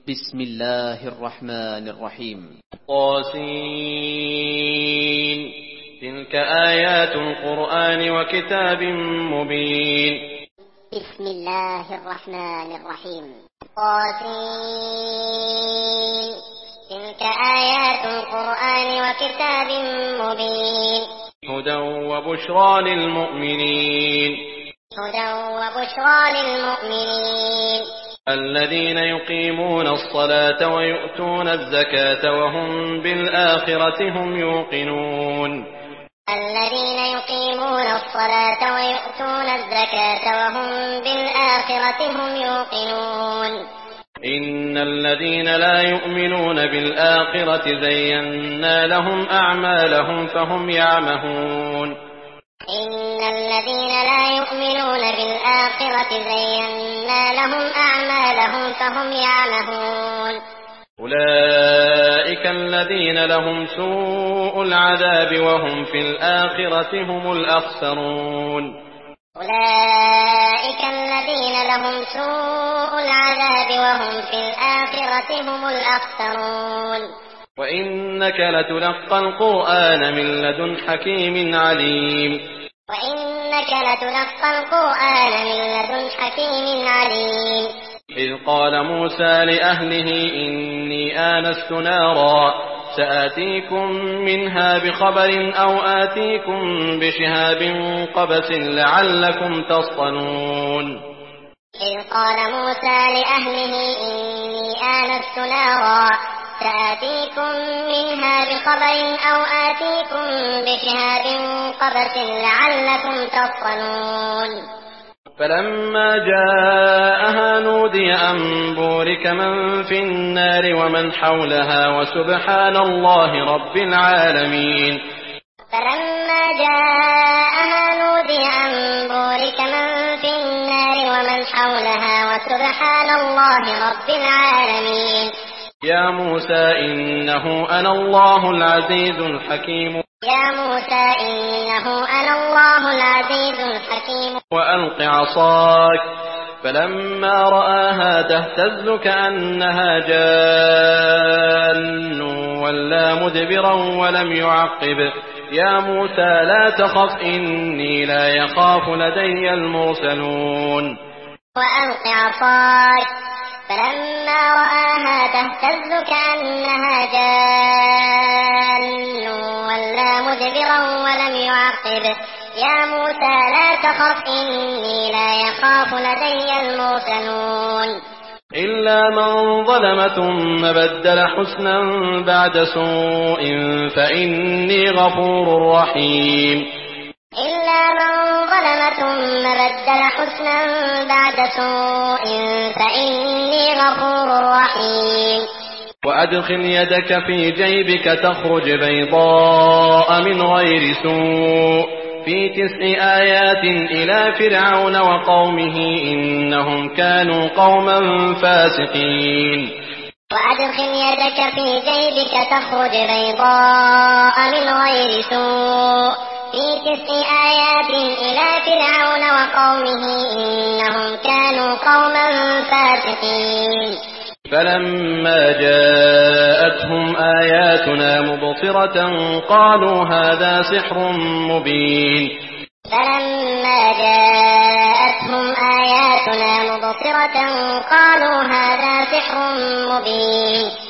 بسم الله الرحمن الرحيم. طاسين. تلك آيات القرآن وكتاب مبين. بسم الله الرحمن الرحيم. طاسين. تلك آيات القرآن وكتاب مبين. هدى وبشرى للمؤمنين. هدى وبشرى للمؤمنين. الذين يقيمون الصلاة ويؤتون الزكاة وهم بالآخرة هم يوقنون. الذين يقيمون الصلاة ويؤتون الزكاة وهم بالآخرة هم يوقنون. إن الذين لا يؤمنون بالآخرة زينا لهم أعمالهم فهم يعمهون. إن الذين لا يؤمنون بالآخرة زينا لهم أعمالهم فهم يعمهون. أولئك الذين لهم سوء العذاب وهم في الآخرة هم الأخسرون. أولئك الذين لهم سوء العذاب وهم في الآخرة هم الأخسرون. وإنك لتلقى القرآن من لدن حكيم عليم. وإنك لتلقى القرآن من لدن حكيم عليم. إذ قال موسى لأهله إني آنست نارا سآتيكم منها بخبر أو آتيكم بشهاب قبس لعلكم تصطلون. إذ قال موسى لأهله إني آنست نارا سآتيكم منها بخبر أو آتيكم بشهاب قبس لعلكم تصطلون. فلما جاءها نودي أن بورك من في النار ومن حولها وسبحان الله رب العالمين. فلما جاءها نودي أن بورك من في النار ومن حولها وسبحان الله رب العالمين. يا موسى إنه أنا الله العزيز الحكيم. يا موسى إنه أنا الله العزيز الحكيم. وألق عصاك فلما رآها تهتز كأنها جان ولا مدبرا ولم يعقب. يا موسى لا تخف إني لا يخاف لدي المرسلون. وألق عصاك فلما رآها تهتز كأنها جان ولا مدبرا ولم يعقب. يا موسى لا تخف إني لا يخاف لدي المرسلون. إلا من ظلم ثم بدل حسنا بعد سوء فإني غفور رحيم. إلا من ظلم ثم بدل حسنا بعد سوء فإني غفور رحيم. وأدخل يدك في جيبك تخرج بيضاء من غير سوء في 9 آيات إلى فرعون وقومه إنهم كانوا قوما فاسقين. وأدخل يدك في جيبك تخرج بيضاء من غير سوء في 9 آيات إلى فرعون وقومه إنهم كانوا قوما فاسقين. فلما جاءتهم آياتنا مبصرة قالوا هذا سحر مبين. فلما جاءتهم آياتنا مبصرة قالوا هذا سحر مبين.